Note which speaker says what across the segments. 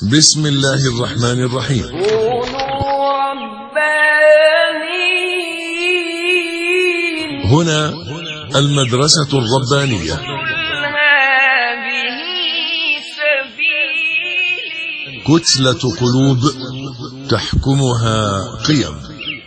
Speaker 1: بسم الله الرحمن الرحيم.
Speaker 2: كونوا ربانيين.
Speaker 1: هنا المدرسة الربانية.
Speaker 2: هذه سبيلي.
Speaker 1: كتلة قلوب تحكمها قيم.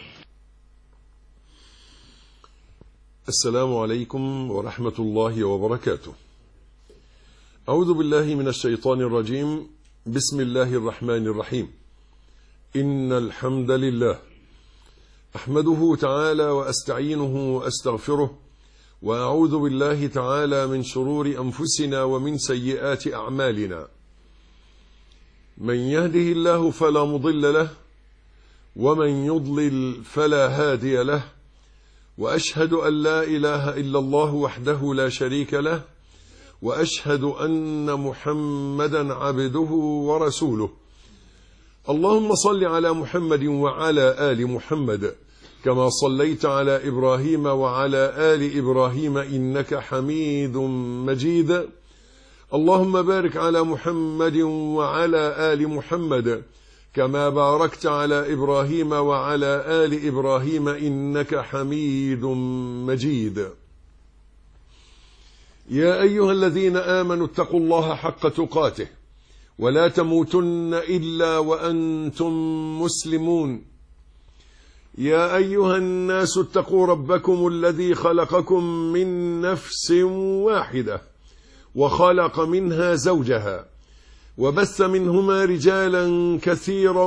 Speaker 1: السلام عليكم ورحمة الله وبركاته. أعوذ بالله من الشيطان الرجيم. بسم الله الرحمن الرحيم. إن الحمد لله أحمده تعالى وأستعينه وأستغفره، وأعوذ بالله تعالى من شرور أنفسنا ومن سيئات أعمالنا. من يهده الله فلا مضل له، ومن يضلل فلا هادي له، وأشهد أن لا إله إلا الله وحده لا شريك له، وأشهد أن محمدا عبده ورسوله. اللهم صل على محمد وعلى آل محمد كما صليت على إبراهيم وعلى آل إبراهيم إنك حميد مجيد. اللهم بارك على محمد وعلى آل محمد كما باركت على إبراهيم وعلى آل إبراهيم إنك حميد مجيد. يا أيها الذين آمنوا اتقوا الله حق تقاته ولا تموتن إلا وأنتم مسلمون. يا أيها الناس اتقوا ربكم الذي خلقكم من نفس واحدة وخلق منها زوجها وبث منهما رجالا كثيرا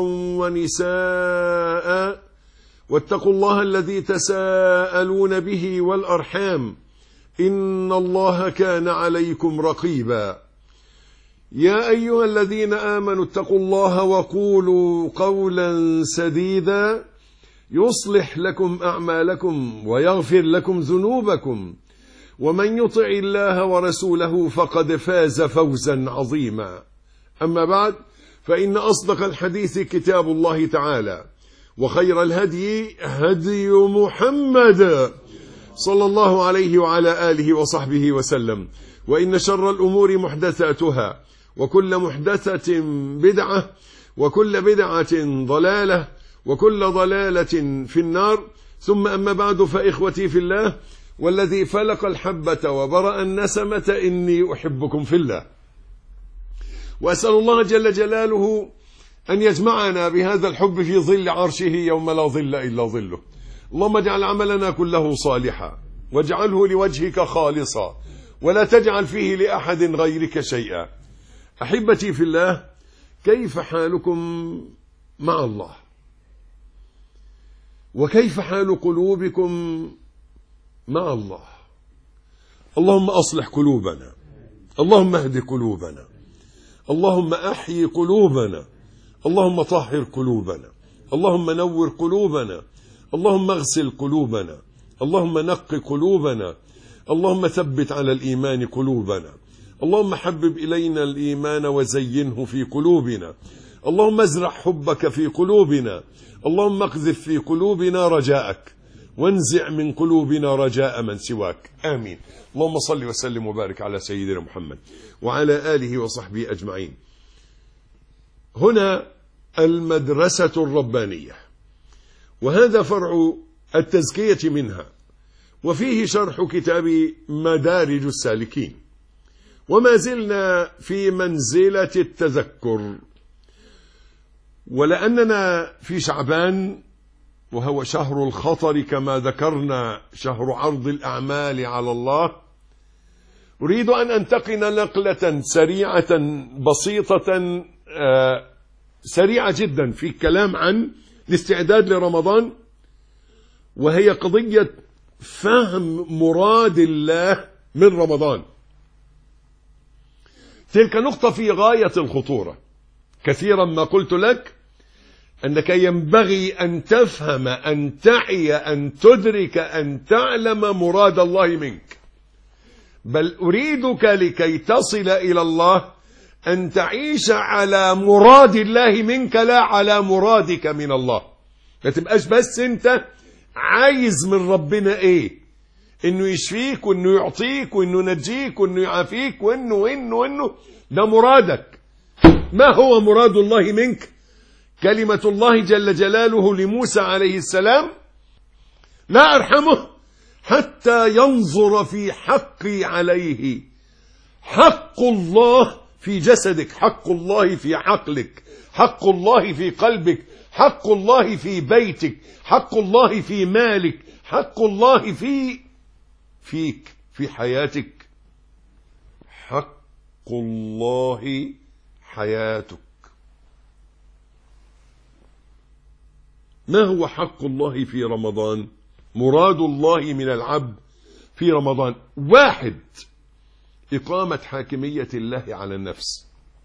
Speaker 1: ونساء، واتقوا الله الذي تساءلون به والأرحام إن الله كان عليكم رقيبا. يا أيها الذين آمنوا اتقوا الله وقولوا قولا سديدا يصلح لكم أعمالكم ويغفر لكم ذنوبكم، ومن يطع الله ورسوله فقد فاز فوزا عظيما. أما بعد، فإن أصدق الحديث كتاب الله تعالى، وخير الهدي هدي محمد صلى الله عليه وعلى آله وصحبه وسلم، وإن شر الأمور محدثاتها، وكل محدثة بدعة، وكل بدعة ضلالة، وكل ضلالة في النار. ثم أما بعد، فإخوتي في الله والذي فلق الحبة وبرأ النسمة إني أحبكم في الله، وأسأل الله جل جلاله أن يجمعنا بهذا الحب في ظل عرشه يوم لا ظل إلا ظله. اللهم اجعل عملنا كله صالحا، واجعله لوجهك خالصا، ولا تجعل فيه لأحد غيرك شيئا. أحبتي في الله، كيف حالكم مع الله؟ وكيف حال قلوبكم مع الله؟ اللهم أصلح قلوبنا، اللهم اهد قلوبنا، اللهم أحيي قلوبنا، اللهم طهر قلوبنا، اللهم نور قلوبنا، اللهم اغسل قلوبنا، اللهم نق قلوبنا، اللهم ثبت على الإيمان قلوبنا، اللهم حبب إلينا الإيمان وزينه في قلوبنا، اللهم ازرع حبك في قلوبنا، اللهم اقذف في قلوبنا رجاءك، وانزع من قلوبنا رجاء من سواك. آمين. اللهم صل وسلم وبارك على سيدنا محمد وعلى آله وصحبه أجمعين. هنا المدرسة الربانية، وهذا فرع التزكية منها، وفيه شرح كتاب مدارج السالكين، وما زلنا في منزلة التذكر. ولأننا في شعبان، وهو شهر الخطر كما ذكرنا، شهر عرض الأعمال على الله، أريد أن أنتقل نقلة سريعة بسيطة سريعة جدا في الكلام عن الاستعداد لرمضان، وهي قضية فهم مراد الله من رمضان. تلك نقطة في غاية الخطورة. كثيرا ما قلت لك أنك ينبغي أن تفهم، أن تعي، أن تدرك، أن تعلم مراد الله منك. بل أريدك لكي تصل إلى الله أن تعيش على مراد الله منك، لا على مرادك من الله. ما تبقاش بس أنت عايز من ربنا إيه؟ إنه يشفيك، وإنه يعطيك، وإنه ينجيك، وإنه يعافيك، وإنه ده مرادك. ما هو مراد الله منك؟ كلمة الله جل جلاله لموسى عليه السلام: لا أرحمه حتى ينظر في حقي عليه. حق الله في جسدك، حق الله في عقلك، حق الله في قلبك، حق الله في بيتك، حق الله في مالك، حق الله فيك في حياتك. حق الله حياتك. ما هو حق الله في رمضان؟ مراد الله من العبد في رمضان: 1. إقامة حاكمية الله على النفس.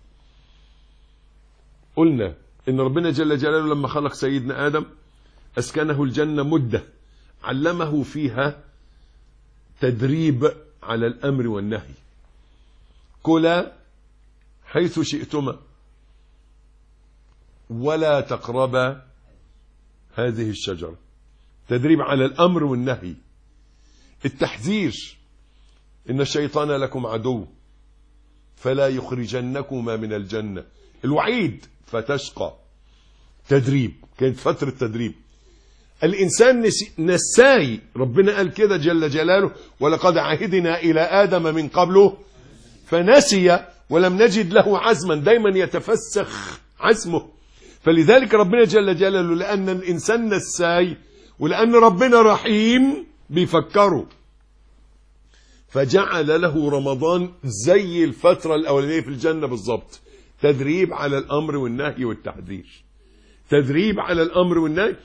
Speaker 1: قلنا إن ربنا جل جلاله لما خلق سيدنا آدم أسكنه الجنة مدة، علمه فيها تدريب على الأمر والنهي: كلا حيث شئتما ولا تقربا هذه الشجرة. تدريب على الأمر والنهي. التحذير: إن الشيطان لكم عدو فلا يخرجنكما من الجنة. الوعيد: فتشقى. تدريب، كانت فترة تدريب. الإنسان نساي، ربنا قال كده جل جلاله: ولقد عهدنا إلى آدم من قبله فنسي ولم نجد له عزما. دايما يتفسخ عزمه. فلذلك ربنا جل جلاله لأن الإنسان نساي ولأن ربنا رحيم بيفكره، فجعل له رمضان زي الفترة الأولانية في الجنة بالضبط. تدريب على الأمر والنهي والتحذير. تدريب على الأمر والنهي.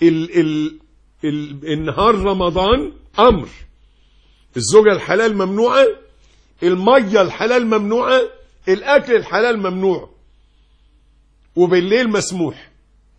Speaker 1: النهار رمضان أمر: الزوجة الحلال ممنوعة، المية الحلال ممنوعة، الأكل الحلال ممنوع، وبالليل مسموح.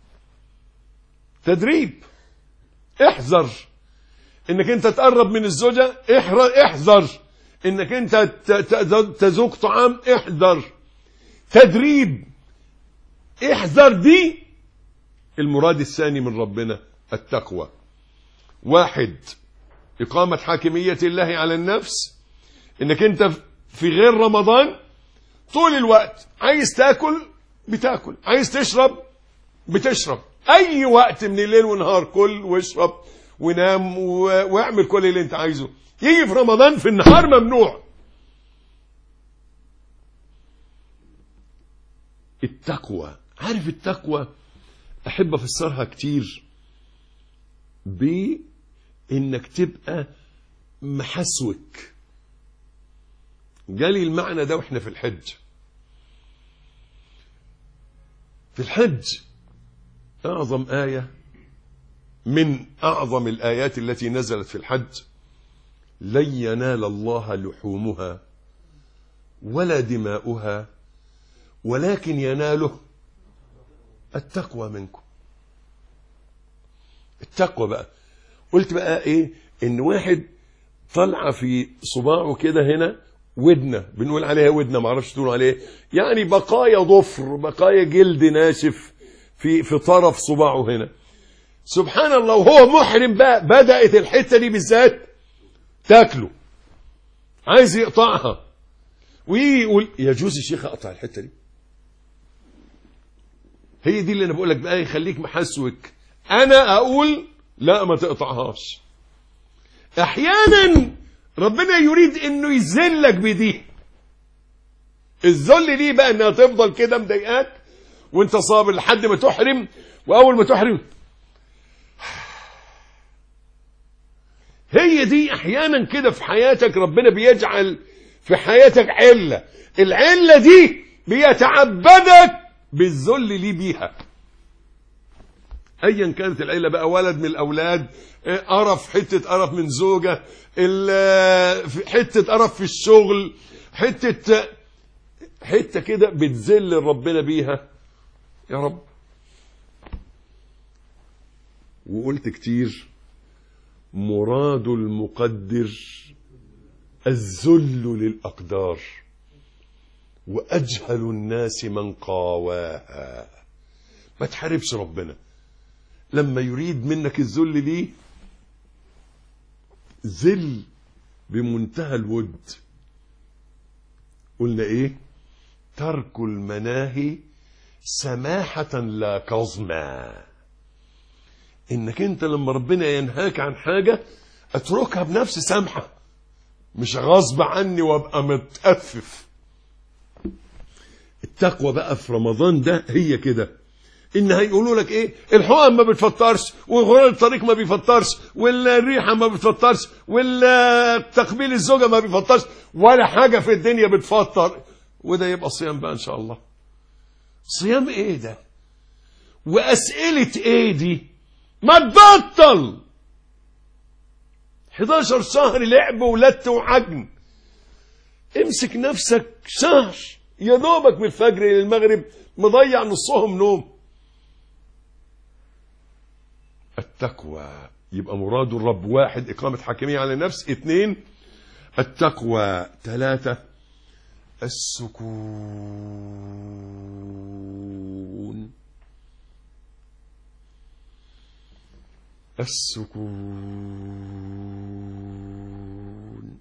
Speaker 1: تدريب. احذر انك انت تقرب من الزوجة، احذر انك انت تذوق طعام، احذر. تدريب. احذر دي. المراد الثاني من ربنا التقوى. 1. إقامة حاكمية الله على النفس، انك انت في غير رمضان طول الوقت عايز تاكل بتاكل، عايز تشرب بتشرب، اي وقت من الليل ونهار كل واشرب ونام واعمل كل اللي انت عايزه. يجي في رمضان في النهار ممنوع. التقوى. عارف التقوى احب افسرها كتير بانك تبقى محسوك. جالي المعنى ده واحنا في الحج. في الحج اعظم آية من اعظم الايات التي نزلت في الحج: لن ينال الله لحومها ولا دماؤها ولكن يناله التقوى منكم. التقوى بقى قلت بقى ايه؟ ان واحد طلع في صباعه كده هنا ودنه، بنقول عليها ودنه، معرفش تقولوا عليه، يعني بقايا ضفر، بقايا جلد ناشف في طرف صباعه هنا. سبحان الله، وهو محرم بقى بدأت الحتة دي بالذات تاكله، عايز يقطعها، ويجي يقول يجوز يا شيخ اقطع الحتة دي؟ هي دي اللي انا بقول لك بقى، يخليك محسوك. انا اقول لا ما تقطعهاش. احيانا ربنا يريد انه يذلك بدي. الذل دي بقى انها تفضل كده مضايقاك وانت صابر لحد ما تحرم، واول ما تحرم هي دي. احيانا كده في حياتك ربنا بيجعل في حياتك علة، العلة دي بيتعبدك بالذل ليه بيها. ايا كانت العلة بقى، ولد من الاولاد، قرف، حتة قرف من زوجة، حتة قرف في الشغل، حتة كده بتذل ربنا بيها. يا رب. وقلت كتير مراد المقدر الذل للأقدار، وأجهل الناس من قاواها. ما تحاربش ربنا لما يريد منك الذل ليه. ذل بمنتهى الود. قلنا ايه؟ ترك المناهي سماحة لا كظما. انك انت لما ربنا ينهاك عن حاجة اتركها بنفس سمحة، مش غصب عني وابقى متأفف. التقوى بقى في رمضان ده هي كده، ان هيقولوا لك ايه؟ الحقن ما بتفطرش، وغرور الطريق ما بيفطرش، ولا الريحه ما بتفطرش، ولا تقبيل الزوجه ما بيفطرش، ولا حاجه في الدنيا بتفطر. وده يبقى صيام بقى ان شاء الله. صيام ايه ده؟ واسئله ايه دي؟ ما تبطل 11 شهر لعب ولت وعجن. امسك نفسك شهر يا دوبك من الفجر للمغرب مضيع نصهم نوم. التقوى يبقى مراد الرب: 1 إقامة حاكمية على النفس، 2 التقوى، 3 السكون. السكون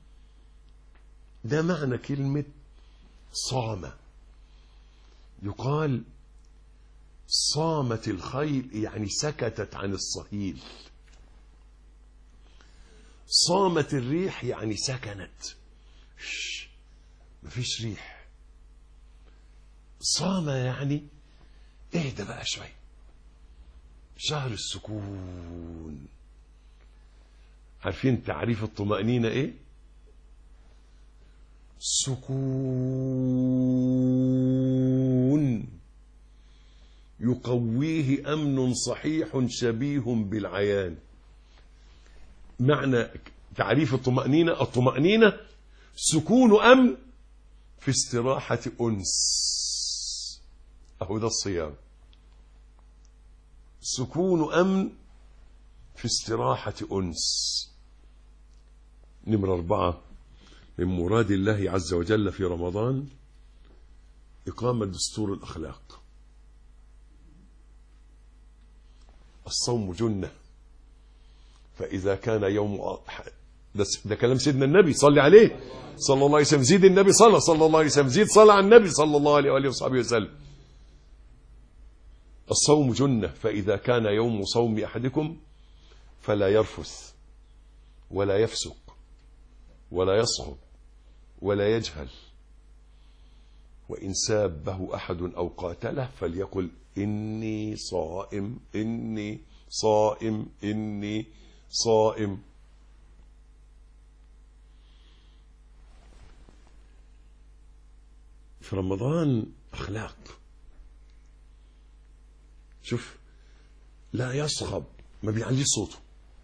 Speaker 1: ده معنى كلمة صام. يقال صامت الخيل يعني سكتت عن الصهيل. صامت الريح يعني سكنت، مفيش ريح. صام يعني اهدى بقى شوية. شهر السكون. عارفين تعريف الطمأنينة ايه؟ سكون يقويه أمن صحيح شبيه بالعيان. معنى تعريف الطمأنينة: الطمأنينة سكون أمن في استراحة أنس. أهو ده الصيام، سكون أمن في استراحة أنس. نمرة 4 من مراد الله عز وجل في رمضان إقامة دستور الأخلاق. الصوم جنة، فإذا كان يوم ده كلام سيدنا النبي، صلي عليه صلى الله عليه وسلم. زيد النبي صلى الله عليه وسلم، زيد صلى على النبي صلى الله عليه وآله وصحبه وسلم. الصوم جنة، فإذا كان يوم صوم أحدكم فلا يرفث ولا يفسق ولا يصعب ولا يجهل، وإن سابه أحد أو قاتله فليقل إني صائم إني صائم إني صائم. في رمضان أخلاق. شوف، لا يصخب، ما بيعليش صوته،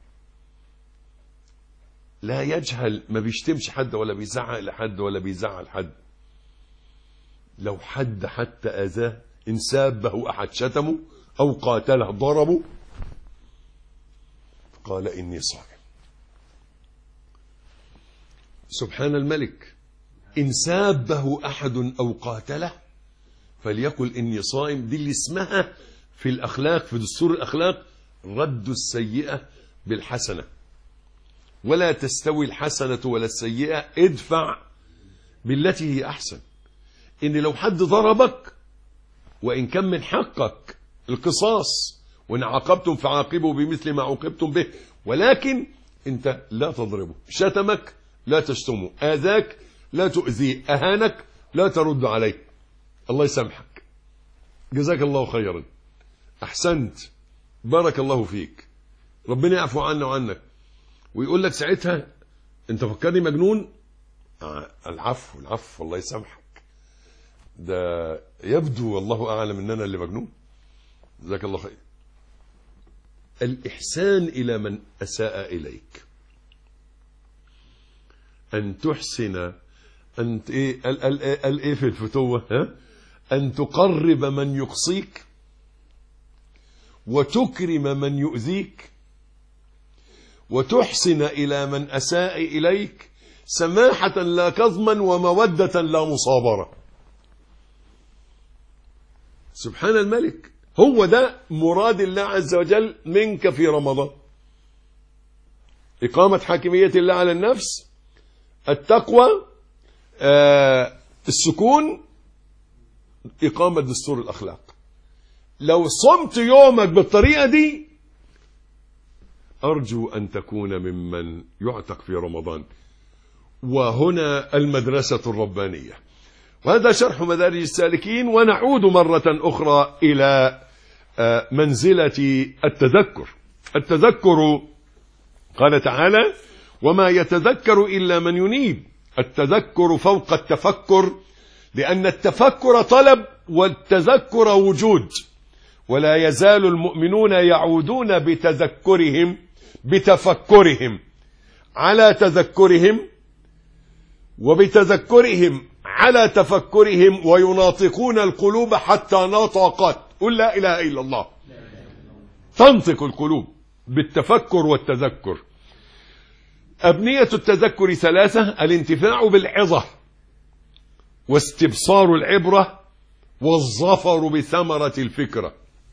Speaker 1: لا يجهل، ما بيشتمش حد ولا بيزعق لحد ولا بيزعل حد. لو حد حتى أذاه، إن سابه أحد شتمه أو قاتله ضربه قال إني صائم. سبحان الملك. إن سابه أحد أو قاتله فليقل إني صائم. دي اللي اسمها في الأخلاق، في دستور الأخلاق: رد السيئة بالحسنة، ولا تستوي الحسنة ولا السيئة، ادفع بالتي هي أحسن. إن لو حد ضربك وإن كان من حقك القصاص، وإن عاقبتم فعاقبوا بمثل ما عوقبتم به، ولكن أنت لا تضربه. شتمك لا تشتمه، آذاك لا تؤذيه، أهانك لا ترد عليه. الله يسامحك، جزاك الله خيرا، أحسنت، بارك الله فيك، ربنا يعفو عنا وعنك. ويقول لك ساعتها أنت فكرني مجنون. العفو العفو، الله يسامحك، ده يبدو والله أعلم أن أنا اللي مجنون، جزاك الله خير. الإحسان إلى من أساء إليك، أن تحسن، أن إيه قال إيه في الفتوة؟ ها؟ أن تقرب من يقصيك وتكرم من يؤذيك وتحسن إلى من أساء إليك، سماحة لا كظما ومودة لا مصابرة. سبحان الملك. هو ده مراد الله عز وجل منك في رمضان: إقامة حاكمية الله على النفس، التقوى، السكون، إقامة دستور الأخلاق. لو صمت يومك بالطريقة دي أرجو أن تكون ممن يعتق في رمضان. وهنا المدرسة الربانية، وهذا شرح مدارج السالكين. ونعود مرة أخرى إلى منزلة التذكر. التذكر قال تعالى: وما يتذكر إلا من ينيب. التذكر فوق التفكر، لأن التفكر طلب والتذكر وجود. ولا يزال المؤمنون يعودون بتفكرهم على تذكرهم، وبتذكرهم على تفكرهم، ويناطقون القلوب حتى نطقت. قل لا إله إلا الله. تنطق القلوب بالتفكر والتذكر. أبنية التذكر ثلاثة: الانتفاع بالعظة، واستبصار العبرة، والظفر بثمرة الفكرة.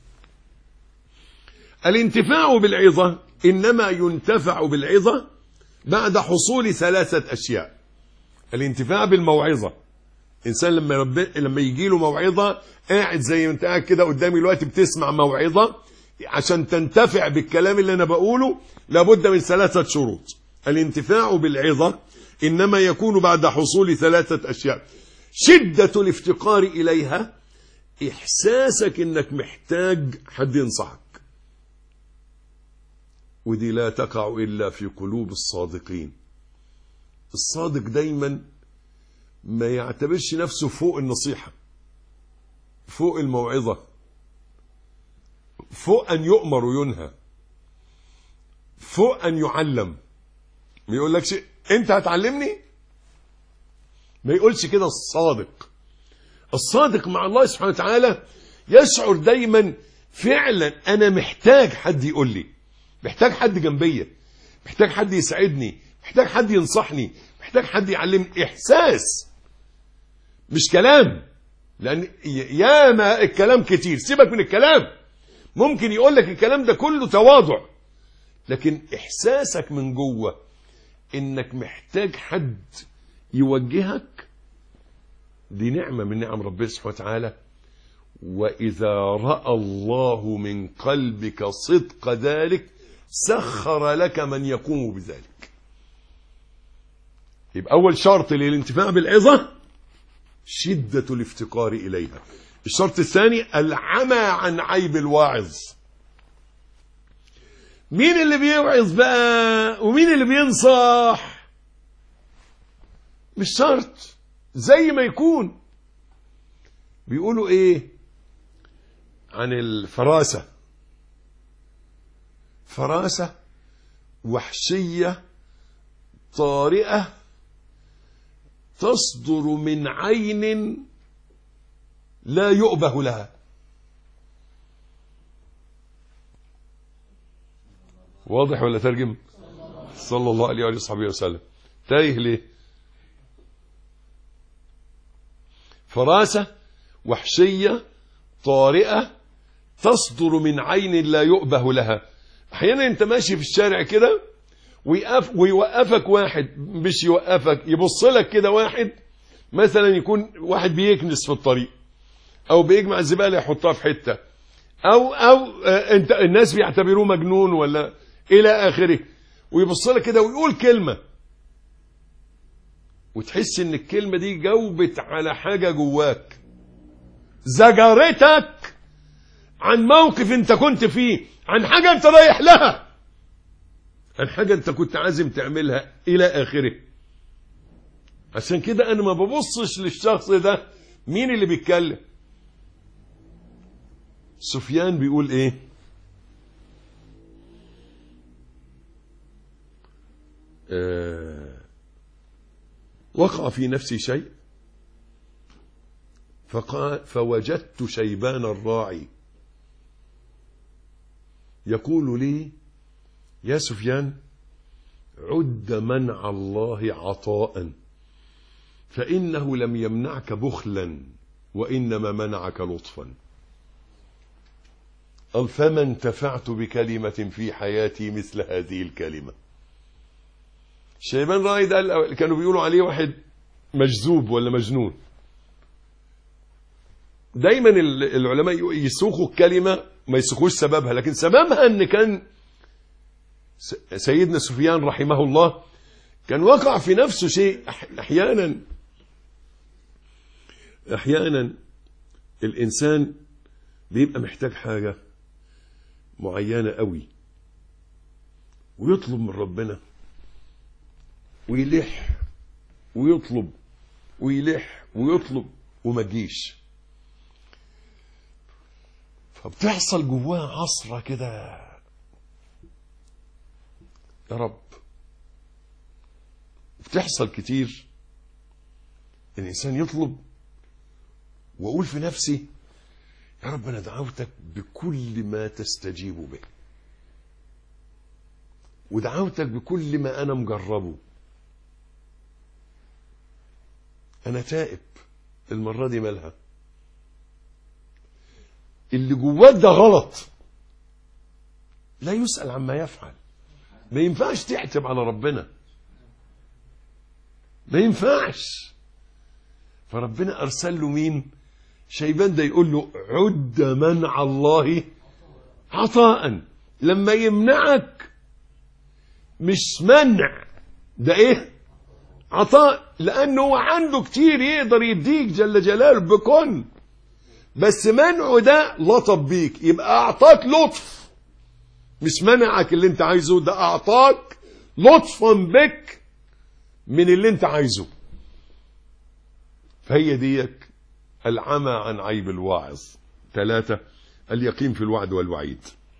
Speaker 1: الانتفاع بالعظة إنما ينتفع بالعظة بعد حصول ثلاثة أشياء. الانتفاع بالموعظة، إنسان لما يجي له موعظة، قاعد زي ما انت قاعد كده قدامي دلوقتي بتسمع موعظة، عشان تنتفع بالكلام اللي أنا بقوله لابد من ثلاثة شروط. الانتفاع بالعظة إنما يكون بعد حصول ثلاثة أشياء: شدة الافتقار إليها، إحساسك إنك محتاج حد ينصحك، ودي لا تقع إلا في قلوب الصادقين. الصادق دايما ما يعتبرش نفسه فوق النصيحة، فوق الموعظة، فوق أن يؤمر وينهى، فوق أن يعلم. ما يقولكش أنت هتعلمني، ما يقولش كده. الصادق مع الله سبحانه وتعالى يشعر دايما فعلا أنا محتاج حد يقول لي، محتاج حد جنبية، محتاج حد يساعدني، محتاج حد ينصحني، محتاج حد يعلمني. إحساس مش كلام، لأن ياما الكلام كتير. سيبك من الكلام، ممكن يقول لك الكلام ده كله تواضع، لكن إحساسك من جوه إنك محتاج حد يوجهك، دي نعمة من نعم ربنا سبحانه وتعالى. وإذا رأى الله من قلبك صدق ذلك سخر لك من يقوم بذلك. يبقى أول شرط للانتفاع بالعظة شدة الافتقار إليها. الشرط الثاني العمى عن عيب الواعظ. مين اللي بيوعظ بقى ومين اللي بينصح؟ مش شرط زي ما يكون. بيقولوا ايه عن الفراسة؟ فراسة وحشية طارئة تصدر من عين لا يؤبه لها. واضح ولا ترجم؟ صلى الله عليه وصحبه وسلم. تايه ليه؟ فراسة وحشية طارئة تصدر من عين لا يؤبه لها. احيانا انت ماشي في الشارع كده ويوقفك واحد، مش يوقفك، يبص لك كده واحد، مثلا يكون واحد بيكنس في الطريق او بيجمع الزبالة يحطها في حتة، او انت الناس بيعتبروه مجنون ولا الى اخره، ويبص لك كده ويقول كلمة وتحس ان الكلمة دي جاوبت على حاجة جواك، زجرتك عن موقف انت كنت فيه، عن حاجة انت رايح لها، عن حاجة انت كنت عازم تعملها الى اخره. عشان كده انا ما ببصش للشخص ده مين اللي بيتكلم. سفيان بيقول ايه؟ وقع في نفسي شيء فوجدت شيبان الراعي يقول لي: يا سفيان، عد منع الله عطاء، فإنه لم يمنعك بخلا وإنما منعك لطفا. قال: فما انتفعت بكلمة في حياتي مثل هذه الكلمة. شيبان الراعي ده كانوا بيقولوا عليه واحد مجذوب ولا مجنون. دايما العلماء يسوقوا الكلمة ما يسوقوش سببها، لكن سببها ان كان سيدنا سفيان رحمه الله كان وقع في نفسه شيء. احيانا الانسان بيبقى محتاج حاجة معينة قوي ويطلب من ربنا ويلح ويطلب ويلح ويطلب وما تجيش، فبتحصل جواه عصرة كده، يا رب. بتحصل كتير الإنسان يطلب وأقول في نفسي يا رب أنا دعوتك بكل ما تستجيب به، ودعوتك بكل ما أنا مجربه، أنا تائب المرة دي مالها؟ اللي جواه ده غلط، لا يسأل عما يفعل. ما ينفعش تعتب على ربنا، ما ينفعش. فربنا أرسل له مين؟ شيبان ده يقول له عد منع الله عطاء. لما يمنعك مش منع، ده ايه؟ عطاء، لأنه هو عنده كتير يقدر يديك جل جلاله بكون، بس منعه ده لطف بيك، يبقى أعطاك لطف، مش منعك اللي انت عايزه، ده أعطاك لطفا بك من اللي انت عايزه. فهي ديك العمى عن عيب الواعظ. 3 اليقين في الوعد والوعيد.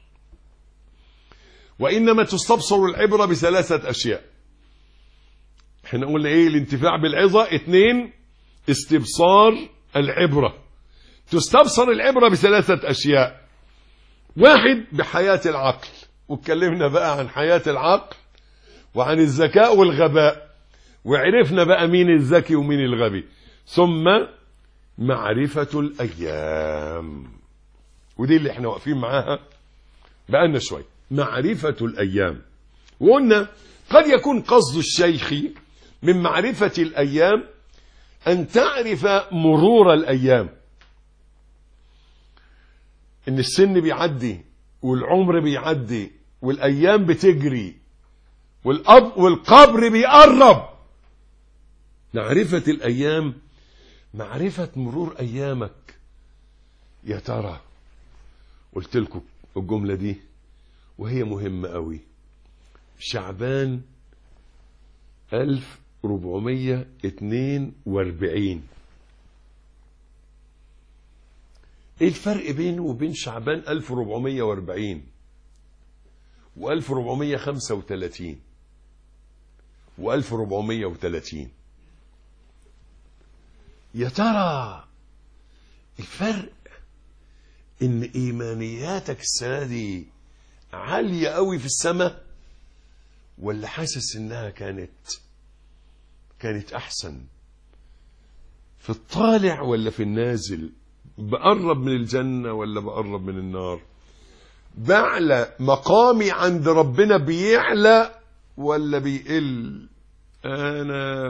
Speaker 1: وإنما تستبصر العبرة ب3 أشياء. احنا قلنا ايه؟ الانتفاع بالعظة. 2 استبصار العبرة. تستبصر العبرة ب3 أشياء. 1 بحياة العقل، واتكلمنا بقى عن حياة العقل وعن الذكاء والغباء، وعرفنا بقى مين الذكي ومين الغبي. ثم معرفة الأيام، ودي اللي احنا واقفين معاها بقالنا شوية. معرفة الأيام، وقلنا قد يكون قصد الشيخ من معرفة الأيام أن تعرف مرور الأيام، إن السن بيعدي والعمر بيعدي والأيام بتجري والقبر بيقرب. معرفة الأيام معرفة مرور أيامك. يا ترى قلت لكم الجملة دي وهي مهمة قوي. شعبان 1442، ايه الفرق بينه وبين شعبان 1440 و1435 و1430؟ يا ترى الفرق ان ايمانياتك السنة دي عالية قوي في السماء، ولا حاسس انها كانت احسن في الطالع ولا في النازل؟ بقرب من الجنة ولا بقرب من النار؟ بعلى مقامي عند ربنا بيعلى ولا بيقل؟ انا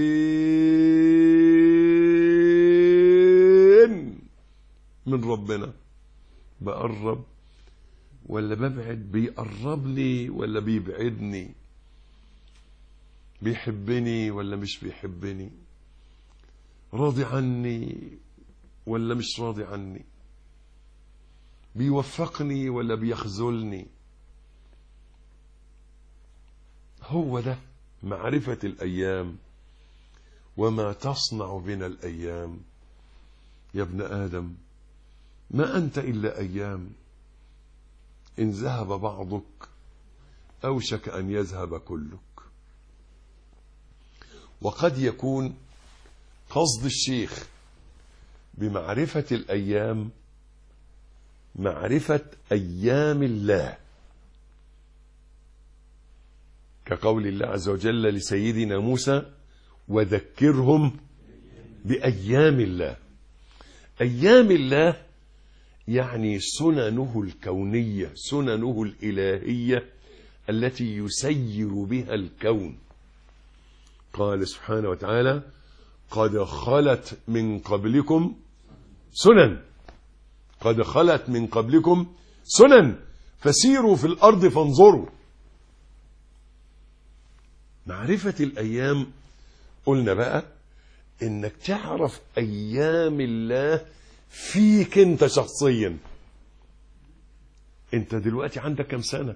Speaker 1: فين من ربنا؟ بقرب ولا ببعد؟ بيقربني ولا بيبعدني؟ بيحبني ولا مش بيحبني؟ راضي عني ولا مش راضي عني؟ بيوفقني ولا بيخذلني؟ هو ده معرفة الأيام. وما تصنع بنا الأيام يا ابن آدم؟ ما أنت إلا أيام، إن ذهب بعضك أوشك أن يذهب كلك. وقد يكون قصد الشيخ بمعرفة الأيام معرفة أيام الله، كقول الله عز وجل لسيدنا موسى وذكرهم بأيام الله. أيام الله يعني سننه الكونية، سننه الإلهية التي يسير بها الكون. قال سبحانه وتعالى قد خلت من قبلكم سنن قد خلت من قبلكم سنن فسيروا في الأرض فانظروا. معرفة الأيام قلنا بقى إنك تعرف أيام الله فيك أنت شخصيا. أنت دلوقتي عندك كم سنة؟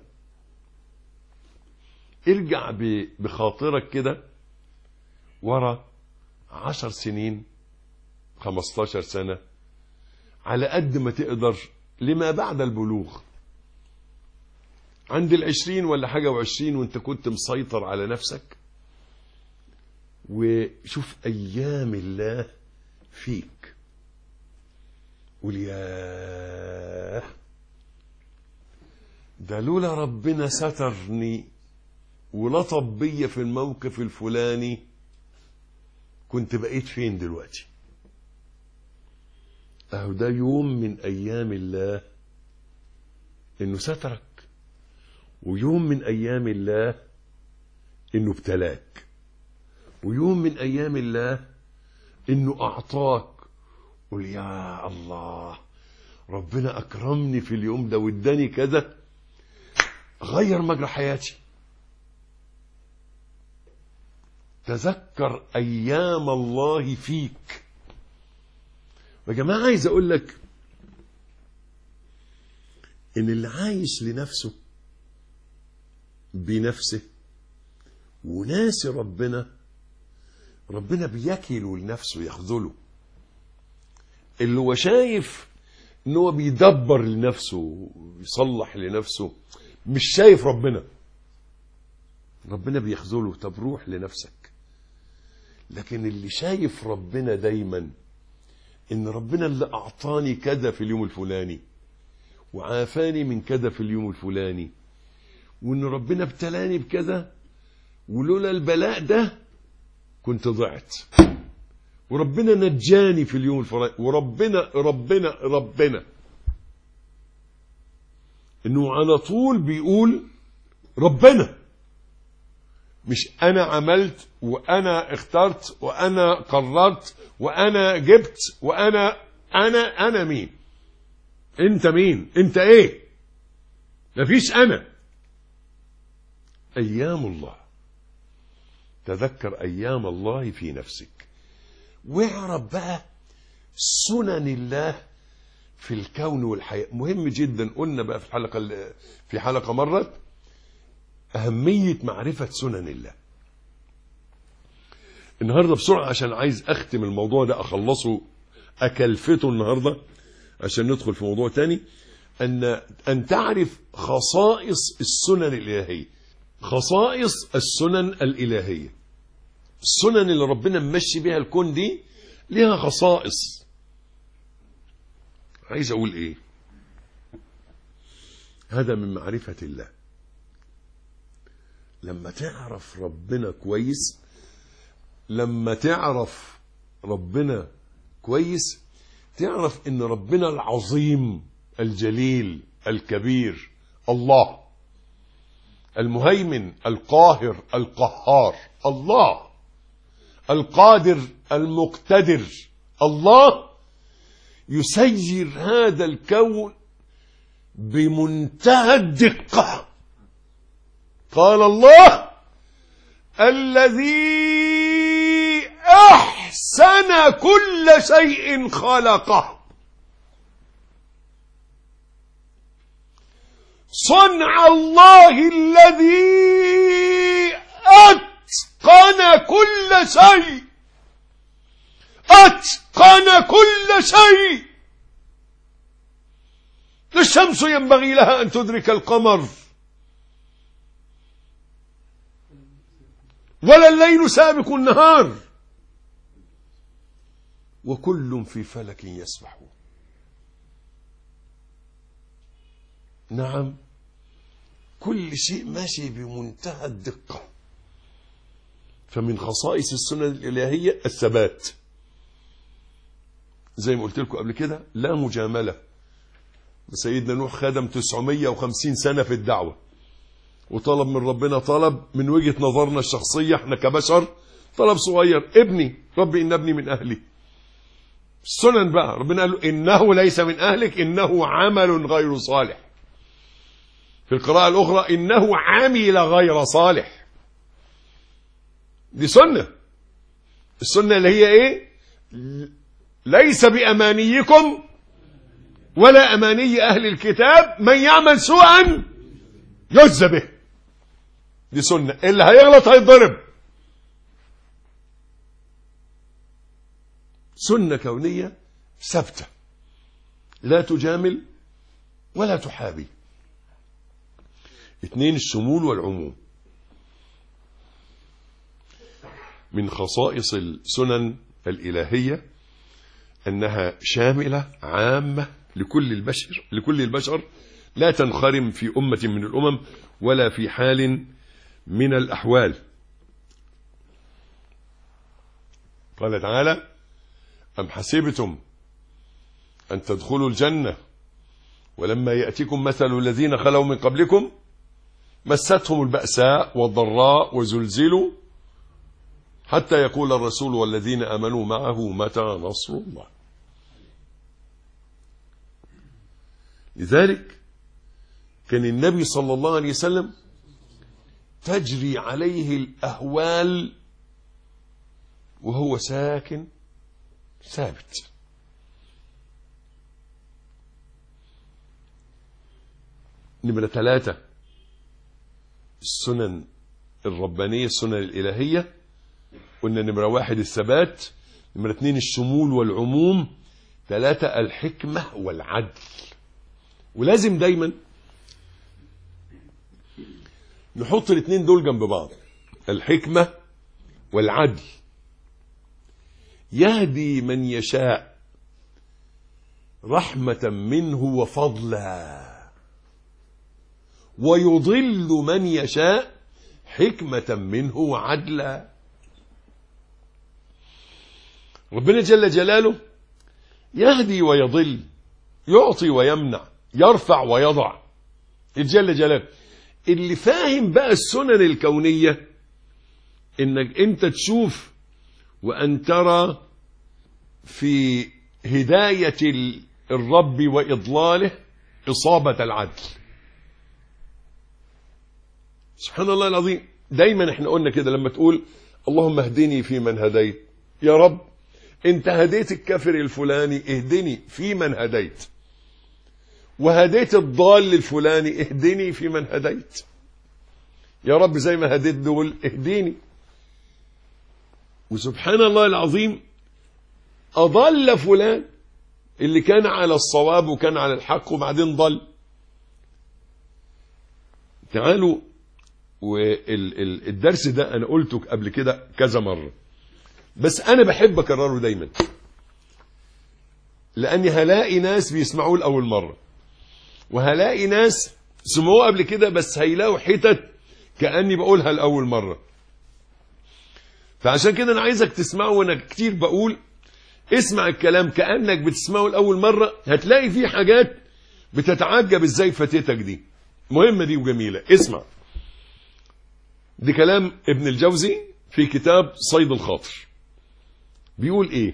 Speaker 1: ارجع بخاطرك كده ورا 10 سنين 15 سنة على قد ما تقدر لما بعد البلوغ. عند 20 ولا حاجة و20 وانت كنت مسيطر على نفسك، وشوف أيام الله فيك. قول ياه ده لولا ربنا سترني ولطف بيا في الموقف الفلاني كنت بقيت فين دلوقتي. اهو ده يوم من ايام الله انه سترك، ويوم من ايام الله انه ابتلاك، ويوم من ايام الله انه اعطاك. قل يا الله ربنا اكرمني في اليوم ده واداني كذا غير مجرى حياتي. تذكر ايام الله فيك. يا جماعه عايز اقول لك ان اللي عايش لنفسه بنفسه وناسي ربنا بيكله لنفسه يخذله. اللي هو شايف ان هو بيدبر لنفسه ويصلح لنفسه مش شايف ربنا بيخذله. طب روح لنفسك. لكن اللي شايف ربنا دايما ان ربنا اللي اعطاني كذا في اليوم الفلاني وعافاني من كذا في اليوم الفلاني، وان ربنا ابتلاني بكذا ولولا البلاء ده كنت ضعت، وربنا نجاني في اليوم الفلاني، وربنا انه على طول بيقول ربنا، مش انا عملت وانا اخترت وانا قررت وانا جبت انا مين؟ انت مين؟ انت ايه؟ مفيش انا. ايام الله. تذكر ايام الله في نفسك، واعرف بقى سنن الله في الكون والحياة. مهم جدا. قلنا بقى في حلقة مرت أهمية معرفة سنن الله. النهاردة بسرعة عشان عايز أختم الموضوع ده، أخلصه أكلفته النهاردة عشان ندخل في موضوع تاني. أن تعرف خصائص السنن الإلهية. خصائص السنن الإلهية، السنن اللي ربنا ممشي بها الكون دي لها خصائص. عايز أقول إيه؟ هذا من معرفة الله. لما تعرف ربنا كويس، تعرف ان ربنا العظيم الجليل الكبير، الله المهيمن القاهر القهار، الله القادر المقتدر، الله يسير هذا الكون بمنتهى الدقة. قال الله الذي أحسن كل شيء خلقه. صنع الله الذي أتقن كل شيء، أتقن كل شيء. الشمس ينبغي لها أن تدرك القمر، ولا الليل سابق النهار، وكل في فلك يسبحون. نعم، كل شيء ماشي بمنتهى الدقة. فمن خصائص السنن الإلهية الثبات، زي ما قلت لكم قبل كده، لا مجاملة. سيدنا نوح خدم 950 سنة في الدعوة، وطلب من ربنا طلب من وجهة نظرنا الشخصية احنا كبشر طلب صغير: ابني، ربي إن ابني من أهلي. السنن بقى ربنا قال له إنه ليس من أهلك إنه عمل غير صالح. في القراءة الأخرى إنه عمل غير صالح. دي سنة. السنة اللي هي إيه؟ ليس بأمانيكم ولا أماني أهل الكتاب من يعمل سوءا يجزى به. دي سنة. اللي هيغلط هيتضرب. سنة كونية ثابتة لا تجامل ولا تحابي. 2 الشمول والعموم. من خصائص السنن الإلهية أنها شاملة عامة لكل البشر لا تنخرم في أمة من الأمم ولا في حال من الأحوال. قال تعالى أم حسبتم أن تدخلوا الجنة ولما يأتكم مثل الذين خلوا من قبلكم مستهم البأساء والضراء وزلزلوا حتى يقول الرسول والذين آمنوا معه متى نصر الله. لذلك كان النبي صلى الله عليه وسلم تجري عليه الأهوال وهو ساكن ثابت. نمرة 3 السنن الربانية السنن الإلهية. قلنا نمرة 1 الثبات، نمرة 2 الشمول والعموم، 3 الحكمة والعدل. ولازم دايما نحط الاثنين دول جنب بعض، الحكمة والعدل. يهدي من يشاء رحمة منه وفضلا ويضل من يشاء حكمة منه وعدلا. ربنا جل جلاله يهدي ويضل، يعطي ويمنع، يرفع ويضع، جل جلاله. اللي فاهم بقى السنن الكونية انك انت تشوف وان ترى في هداية الرب وإضلاله إصابة العدل. سبحان الله العظيم. دايما احنا قلنا كده لما تقول اللهم اهدني في من هديت، يا رب انت هديت الكافر الفلاني اهدني في من هديت، وهديت الضال الفلاني اهدني في من هديت، يا رب زي ما هديت دول اهديني. وسبحان الله العظيم أضل فلان اللي كان على الصواب وكان على الحق وبعدين ضل. تعالوا، والدرس ده أنا قلته قبل كده كذا مرة بس أنا بحب أكرره دايما لأني هلاقي ناس بيسمعوه لأول مرة وهلاقي ناس سمعوه قبل كده بس هيلاقوا حتت كأني بقولها لأول مرة. فعشان كده أنا عايزك تسمعه، وأنا كتير بقول اسمع الكلام كأنك بتسمعه لأول مرة، هتلاقي فيه حاجات بتتعجب ازاي فاتتك دي. مهمة دي وجميلة. اسمع، دي كلام ابن الجوزي في كتاب صيد الخاطر. بيقول ايه؟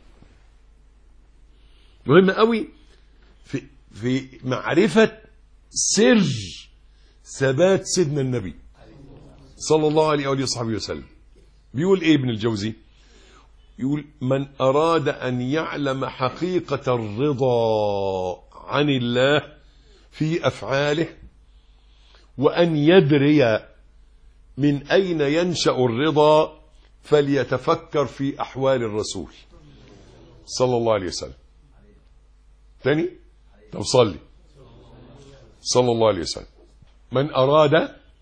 Speaker 1: مهم قوي في معرفة سر ثبات سيدنا النبي صلى الله عليه وآله وصحبه وسلم. بيقول ايه ابن الجوزي؟ يقول من أراد أن يعلم حقيقة الرضا عن الله في أفعاله وأن يدري من أين ينشأ الرضا فليتفكر في أحوال الرسول صلى الله عليه وسلم. تاني؟ طب صلي صلى الله عليه وسلم. من أراد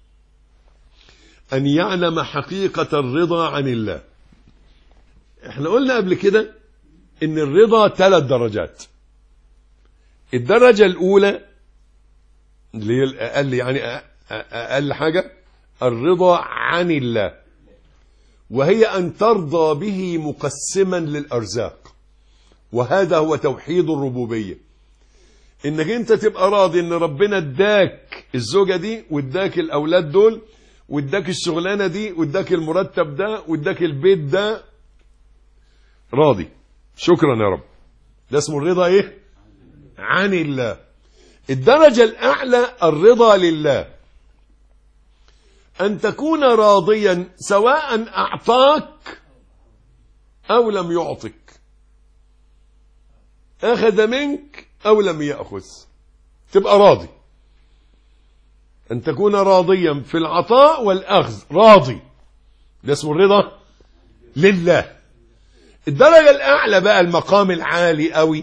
Speaker 1: أن يعلم حقيقة الرضا عن الله. احنا قلنا قبل كده ان الرضا 3 درجات. الدرجة الاولى اللي هي الاقل، يعني اقل حاجة، الرضا عن الله، وهي ان ترضى به مقسما للارزاق، وهذا هو توحيد الربوبية. انك انت تبقى راضي ان ربنا اداك الزوجة دي واداك الاولاد دول واداك الشغلانة دي واداك المرتب ده واداك البيت ده، راضي، شكرا يا رب، ده اسمه الرضا ايه؟ عن الله. الدرجة الأعلى الرضا لله، أن تكون راضيا سواء أعطاك أو لم يعطك، أخذ منك أو لم يأخذ، تبقى راضي. أن تكون راضيا في العطاء والأخذ، راضي، ده اسمه الرضا لله. الدرجة الأعلى بقى، المقام العالي قوي،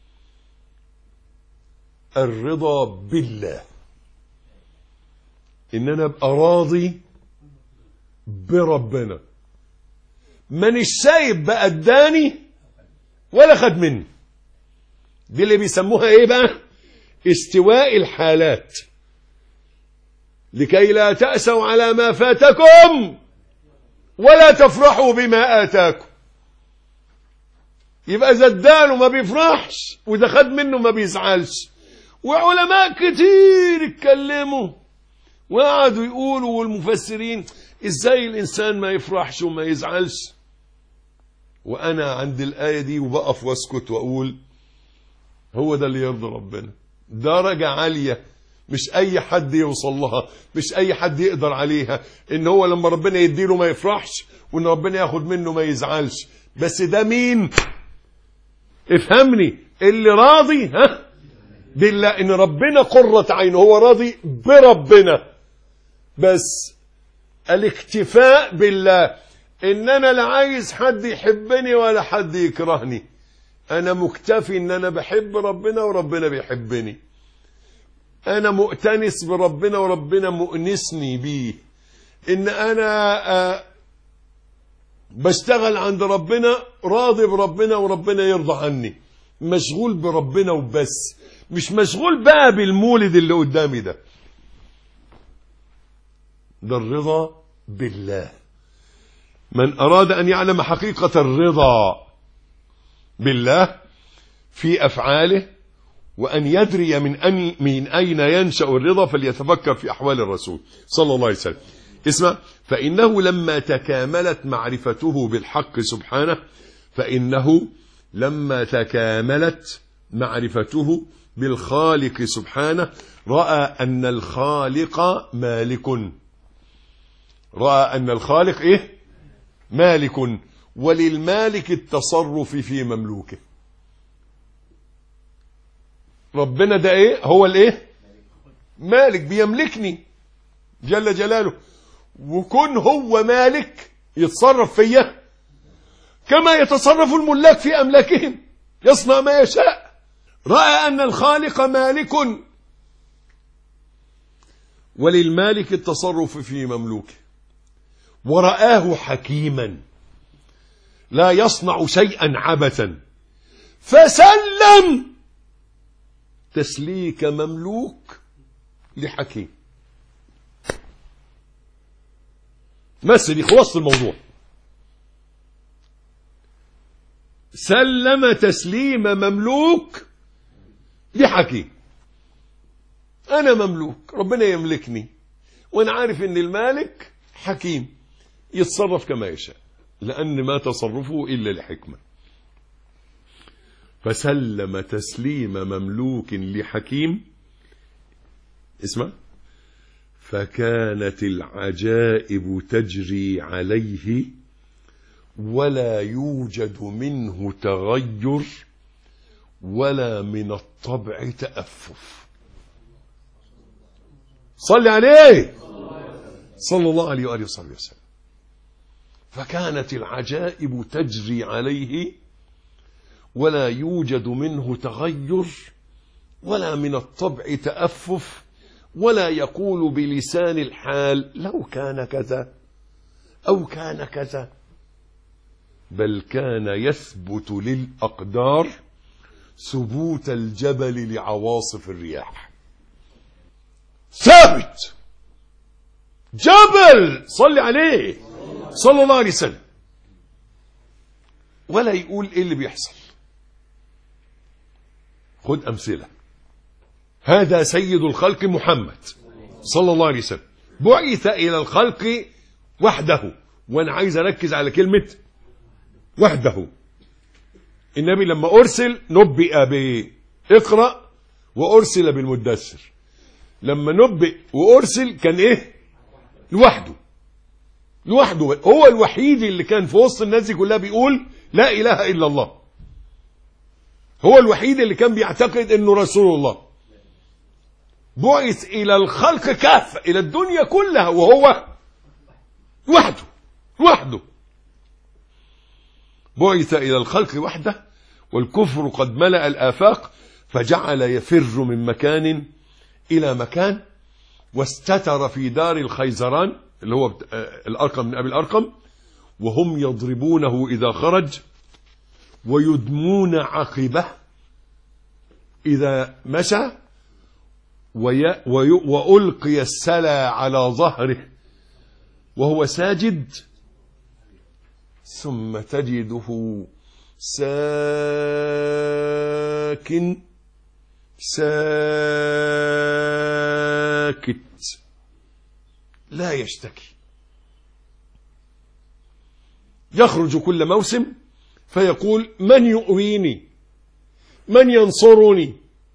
Speaker 1: الرضا بالله، إن أنا أبقى راضي بربنا، مانيش سايب بقى اداني ولا خد مني. دي اللي بيسموها ايه بقى؟ استواء الحالات، لكي لا تأسوا على ما فاتكم ولا تفرحوا بما آتاكم. يبقى إذا اداله ما بيفرحش، وإذا خد منه ما بيزعلش. وعلماء كتير اتكلموا وقعدوا يقولوا، والمفسرين، ازاي الإنسان ما يفرحش وما يزعلش. وأنا عند الآية دي وبقف واسكت وأقول هو ده اللي يرضي ربنا. درجة عالية مش أي حد يوصل لها، مش أي حد يقدر عليها، إن هو لما ربنا يديله ما يفرحش، وإن ربنا ياخد منه ما يزعلش. بس ده مين؟ افهمني، اللي راضي بالله، إن ربنا قرة عينه، هو راضي بربنا. بس الاكتفاء بالله، إن أنا لا عايز حد يحبني ولا حد يكرهني، أنا مكتفي إن أنا بحب ربنا وربنا بيحبني، أنا مؤتنس بربنا وربنا مؤنسني بيه، إن أنا بشتغل عند ربنا راضي بربنا وربنا يرضى عني، مشغول بربنا وبس، مش مشغول بقى بالمولد اللي قدامي ده. ده الرضا بالله. من أراد أن يعلم حقيقة الرضا بالله في أفعاله، وأن يدري من أين ينشأ الرضا، فليتفكر في أحوال الرسول صلى الله عليه وسلم. اسمع، فإنه لما تكاملت معرفته بالحق سبحانه، فإنه لما تكاملت معرفته بالخالق سبحانه، رأى أن الخالق مالك، رأى أن الخالق إيه؟ مالك، وللمالك التصرف في مملوكه. ربنا ده ايه؟ هو الايه؟ مالك، بيملكني جل جلاله، وكون هو مالك يتصرف فيا كما يتصرف الملاك في املاكهم، يصنع ما يشاء. رأى ان الخالق مالك وللمالك التصرف في مملوكه، ورآه حكيما لا يصنع شيئا عبثا، فسلم تسليك مملوك لحكيم. بس دي خلاصة الموضوع. سلم تسليم مملوك لحكيم. أنا مملوك، ربنا يملكني، وأنا عارف إن المالك حكيم يتصرف كما يشاء، لأن ما تصرفه إلا لحكمة. فسلم تسليم مملوك لحكيم. اسمع، فكانت العجائب تجري عليه ولا يوجد منه تغير ولا من الطبع تأفف. صل عليه صلى الله عليه وآله وصحبه وسلم. فكانت العجائب تجري عليه ولا يوجد منه تغير ولا من الطبع تأفف، ولا يقول بلسان الحال لو كان كذا أو كان كذا، بل كان يثبت للأقدار ثبوت الجبل لعواصف الرياح. ثابت جبل، صلي عليه صلى الله عليه وسلم، ولا يقول ايه اللي بيحصل. خد أمثلة. هذا سيد الخلق محمد صلى الله عليه وسلم، بعث إلى الخلق وحده، وأنا عايز أركز على كلمة وحده. النبي لما أرسل نبئ بإقرأ وأرسل بالمدثر. لما نبئ وأرسل كان إيه؟ لوحده. هو الوحيد اللي كان في وسط الناس كلها بيقول لا إله إلا الله. هو الوحيد اللي كان بيعتقد إنه رسول الله. بعث إلى الخلق كافة، إلى الدنيا كلها، وهو لوحده. بعث إلى الخلق وحده، والكفر قد ملأ الآفاق، فجعل يفر من مكان إلى مكان، واستتر في دار الخيزران اللي هو الأرقم من أبي الأرقم، وهم يضربونه إذا خرج، ويدمون عقبه إذا مشى، وألقي السلا على ظهره وهو ساجد، ثم تجده ساكت لا يشتكي. يخرج كل موسم فيقول من يؤويني، من ينصرني،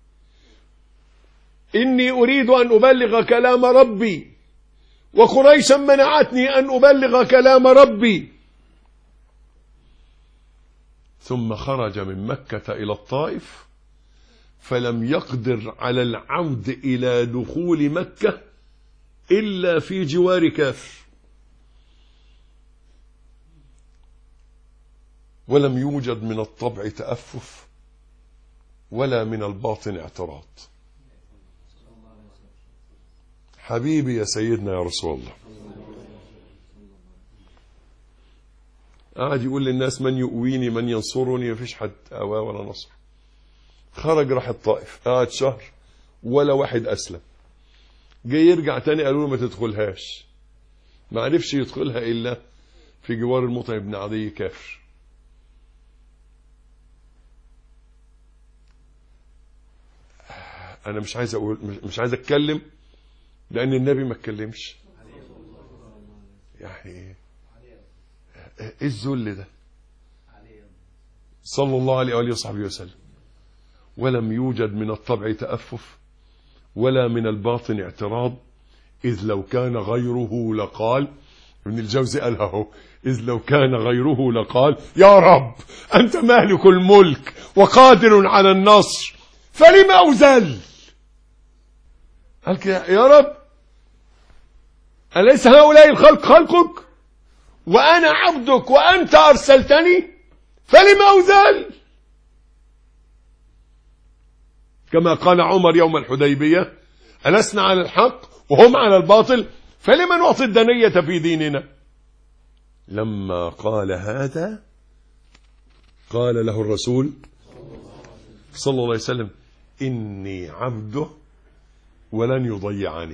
Speaker 1: إني أريد أن أبلغ كلام ربي، وقريشا منعتني أن أبلغ كلام ربي. ثم خرج من مكة إلى الطائف، فلم يقدر على العود إلى دخول مكة إلا في جوار كافر، ولم يوجد من الطبع تأفف ولا من الباطن اعتراض. حبيبي يا سيدنا يا رسول الله، قاعد يقول للناس من يؤويني، من ينصرني، مفيش حد أواه ولا نصر. خرج راح الطائف، قعد شهر ولا واحد أسلم. جاي يرجع تاني قالوا له ما تدخلهاش، ما عرفش يدخلها إلا في جوار المطعم بن عدي كافر. أنا مش عايز أتكلم لأن النبي ما اتكلمش. يعني إيه الذل ده؟ صلى الله عليه وآله وصحبه وسلم. ولم يوجد من الطبع تأفف ولا من الباطن اعتراض، إذ لو كان غيره لقال، ابن الجوزي قالها هو، إذ لو كان غيره لقال يا رب أنت مالك الملك وقادر على النصر فلما أوزل. قال كده يا رب أليس هؤلاء الخلق خلقك وأنا عبدك وأنت أرسلتني فلما أوزل. كما قال عمر يوم الحديبية ألسنا على الحق وهم على الباطل فلما نعطي الدنية في ديننا. لما قال هذا قال له الرسول صلى الله عليه وسلم إني عبده ولن يضيعني.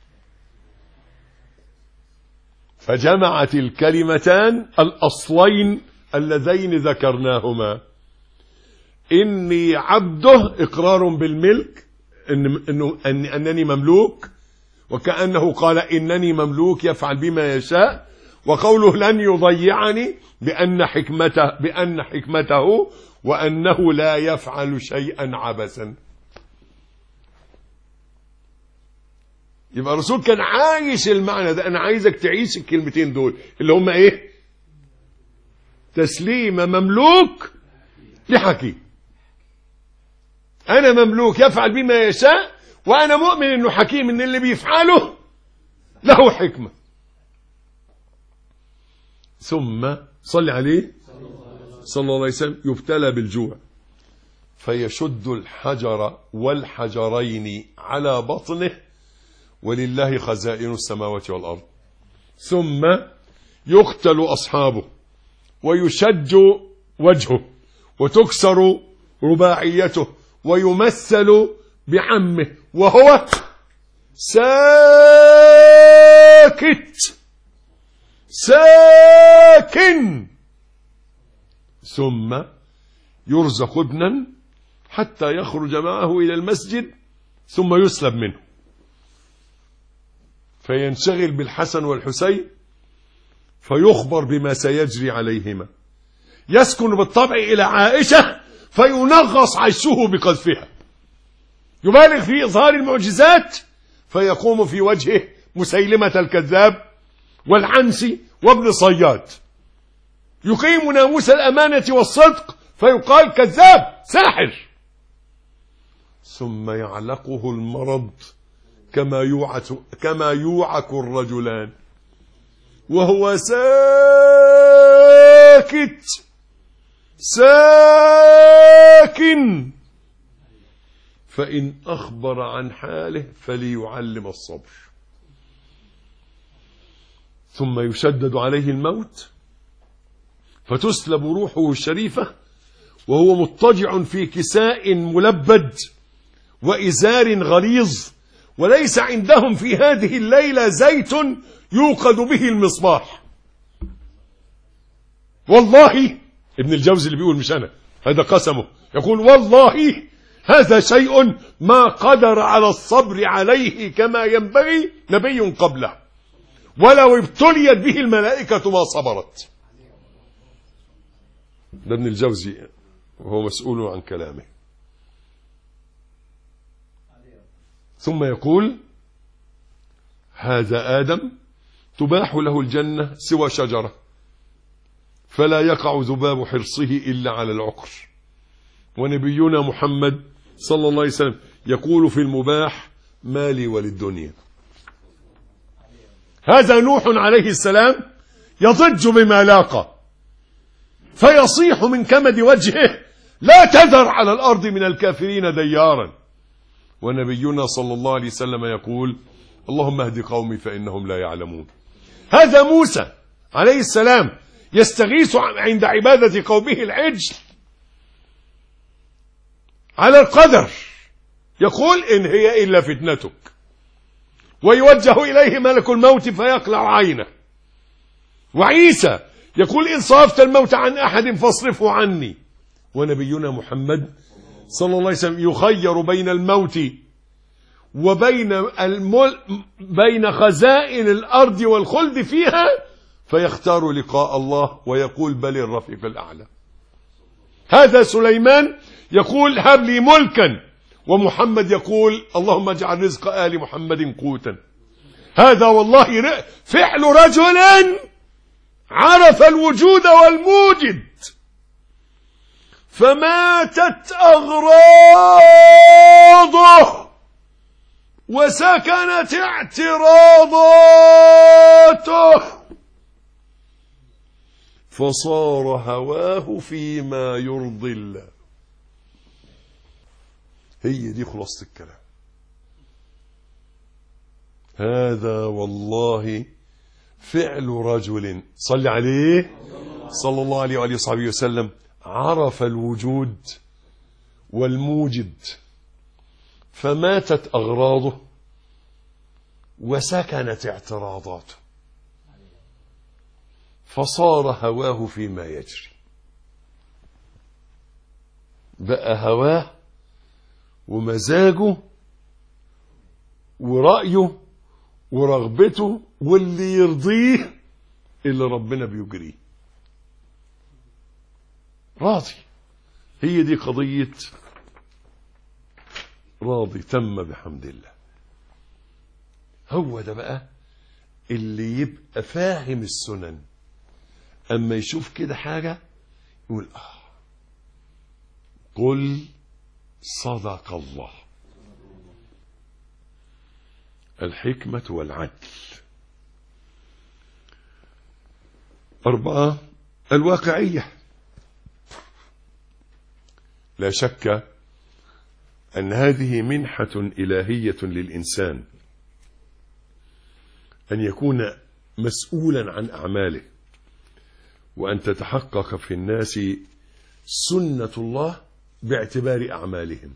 Speaker 1: فجمعت الكلمتان الأصلين اللذين ذكرناهما، إني عبده إقرار بالملك، أنني مملوك، وكأنه قال إنني مملوك يفعل بما يشاء، وقوله لن يضيعني بأن حكمته وأنه لا يفعل شيئا عبثا. يبقى الرسول كان عايش المعنى ده. أنا عايزك تعيش الكلمتين دول اللي هم إيه؟ تسليم مملوك لحكيم. أنا مملوك يفعل بما يشاء، وأنا مؤمن إنه حكيم، إن اللي بيفعله له حكمة. ثم صلي عليه صلى الله عليه وسلم يبتلى بالجوع، فيشد الحجر والحجرين على بطنه ولله خزائن السماوات والأرض. ثم يقتل أصحابه ويشج وجهه وتكسر رباعيته ويمثل بعمه وهو ساكن. ثم يرزق ابنا حتى يخرج معه إلى المسجد ثم يسلب منه، فينشغل بالحسن والحسين فيخبر بما سيجري عليهما. يسكن بالطبع إلى عائشة فينغص عيشه بقذفها، يبالغ في إظهار المعجزات فيقوم في وجهه مسيلمة الكذاب والعنسي وابن صياد، يقيم ناموس الأمانة والصدق فيقال كذاب ساحر، ثم يعلقه المرض كما يوعك الرجلان وهو ساكن، فإن أخبر عن حاله فليعلم الصبر، ثم يشدد عليه الموت فتسلب روحه الشريفة وهو مضطجع في كساء ملبد وإزار غليظ، وليس عندهم في هذه الليلة زيت يوقد به المصباح. والله ابن الجوزي اللي بيقول مش أنا، هذا قسمه، يقول والله هذا شيء ما قدر على الصبر عليه كما ينبغي نبي قبله، ولو ابتليت به الملائكة ما صبرت. ده ابن الجوزي وهو مسؤول عن كلامه. ثم يقول هذا آدم تباح له الجنة سوى شجرة فلا يقع ذباب حرصه إلا على العقر، ونبينا محمد صلى الله عليه وسلم يقول في المباح ما لي وللدنيا. هذا نوح عليه السلام يضج بما لاقى فيصيح من كمد وجهه لا تذر على الأرض من الكافرين ديارا، ونبينا صلى الله عليه وسلم يقول اللهم اهد قومي فإنهم لا يعلمون. هذا موسى عليه السلام يستغيث عند عبادة قومه العجل على القدر، يقول إن هي إلا فتنتك، ويوجه إليه ملك الموت فيقلع عينه. وعيسى يقول إن صرفت الموت عن أحد فاصرفه عني. ونبينا محمد صلى الله عليه وسلم يخير بين الموت وبين بين خزائن الأرض والخلد فيها فيختار لقاء الله ويقول بل الرفيق الأعلى. هذا سليمان يقول هب لي ملكا، ومحمد يقول اللهم اجعل رزق آل محمد قوتا. هذا والله فعل رجل عرف الوجود والموجد فماتت أغراضه وسكنت اعتراضاته فصار هواه فيما يرضي الله. هي دي خلاصة الكلام. هذا والله فعل رجل صلى عليه صلى الله عليه وآله وصحبه وسلم عرف الوجود والموجد فماتت أغراضه وسكنت اعتراضاته فصار هواه فيما يجري. بقى هواه ومزاجه ورأيه ورغبته واللي يرضيه اللي ربنا بيجريه، راضي. هي دي قضية راضي تم بحمد الله. هو ده بقى اللي يبقى فاهم السنن، أما يشوف كده حاجة يقول قل صدق الله. الحكمة والعدل. 4 الواقعية. لا شك أن هذه منحة إلهية للإنسان أن يكون مسؤولا عن أعماله، وأن تتحقق في الناس سنة الله باعتبار أعمالهم.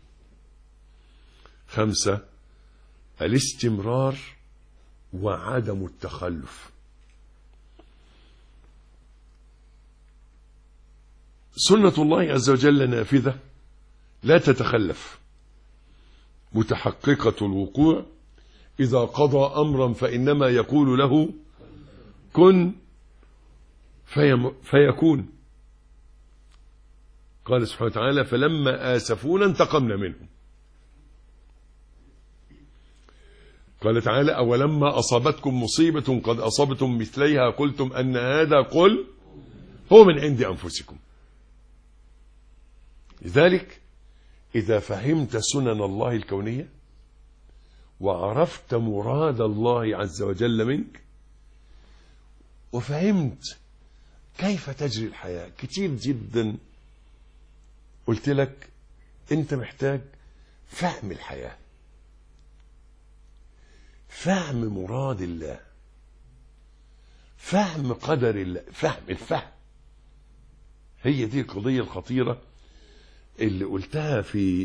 Speaker 1: 5 الاستمرار وعدم التخلف. سنة الله عز وجل نافذة لا تتخلف، متحققة الوقوع. إذا قضى أمرا فإنما يقول له كن فيكون. قال سبحانه وتعالى فلما آسفونا انتقمنا منهم. قال تعالى أولما أصابتكم مصيبة قد أصبتم مثليها قلتم أن هذا قل هو من عند أنفسكم. لذلك إذا فهمت سنن الله الكونية وعرفت مراد الله عز وجل منك وفهمت كيف تجري الحياة، كتير جدا قلت لك أنت محتاج فهم الحياة، فهم مراد الله، فهم قدر الله، الفهم. هي دي القضية الخطيرة اللي قلتها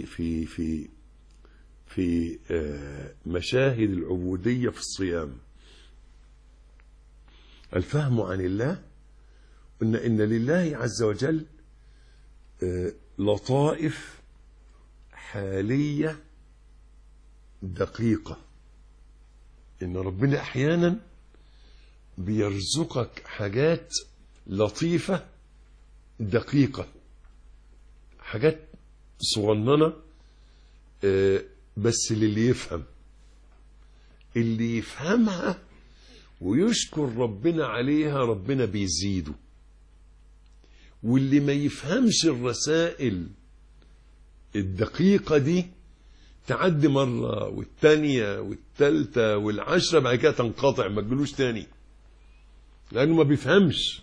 Speaker 1: في مشاهد العبودية في الصيام. الفهم عن الله، إن لله عز وجل لطائف حالية دقيقة. إن ربنا أحيانا بيرزقك حاجات لطيفة دقيقة، حاجات صغننة بس للي يفهم، اللي يفهمها ويشكر ربنا عليها ربنا بيزيده، واللي ما يفهمش الرسائل الدقيقة دي تعدي مرة والتانية والتالتة والعشرة بعد كده تنقطع، ما تجلوش تاني لأنه ما بيفهمش.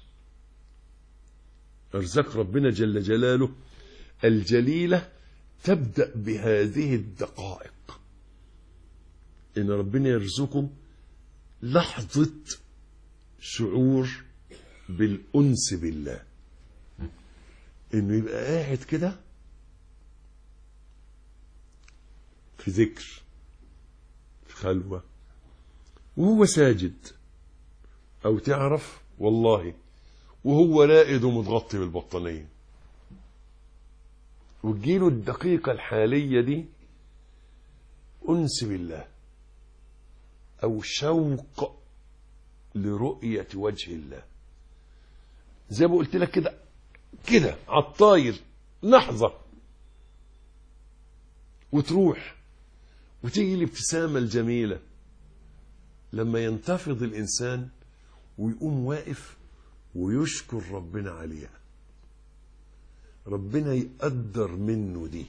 Speaker 1: أرزاق ربنا جل جلاله الجليلة تبدأ بهذه الدقائق، إن ربنا يرزقه لحظة شعور بالأنس بالله، إنه يبقى قاعد كده في ذكر، في خلوة، وهو ساجد، أو تعرف والله وهو رائد ومتغطي بالبطانية، وتجيله الدقيقة الحالية دي أنس بالله أو شوق لرؤية وجه الله. زي ما قلت لك كده عالطاير لحظة وتروح، وتيجي الابتسامة الجميلة لما ينتفض الإنسان ويقوم واقف ويشكر ربنا عليها، ربنا يقدر منه دي.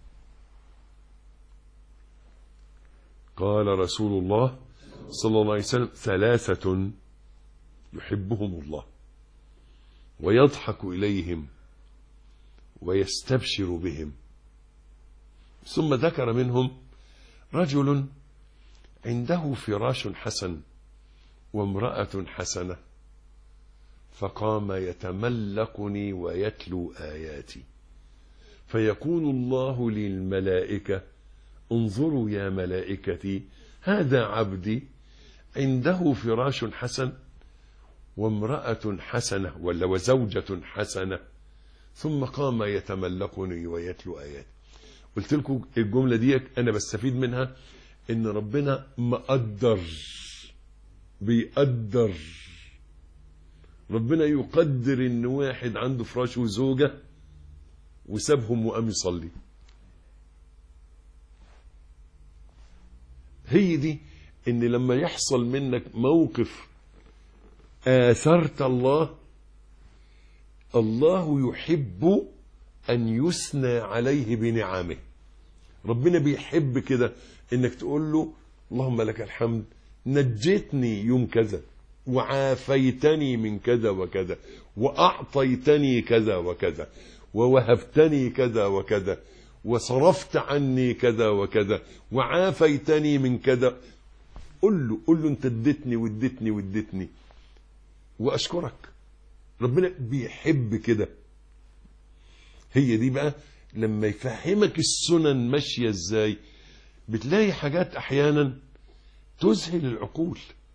Speaker 1: قال رسول الله صلى الله عليه وسلم ثلاثة يحبهم الله ويضحك إليهم ويستبشر بهم. ثم ذكر منهم رجل عنده فراش حسن وامرأة حسنة فقام يتملقني ويتلو آياتي، فيقول الله للملائكة انظروا يا ملائكتي هذا عبدي عنده فراش حسن وامرأة حسنة وزوجة حسنة ثم قام يتملقني ويتلو آياتي. قلت لكم الجملة دي أنا بستفيد منها إن ربنا بيقدر. ربنا يقدر إن واحد عنده فراش وزوجة وسابهم وقام يصلي. هي دي إن لما يحصل منك موقف آثرت الله يحب أن يثنى عليه بنعمه. ربنا بيحب كده إنك تقول له اللهم لك الحمد نجيتني يوم كذا وعافيتني من كذا وكذا وأعطيتني كذا وكذا ووهبتني كذا وكذا وصرفت عني كذا وكذا وعافيتني من كذا. قل له انت اديتني واشكرك. ربنا بيحب كده. هي دي بقى لما يفهمك السنن ماشية ازاي بتلاقي حاجات احيانا تذهل العقول.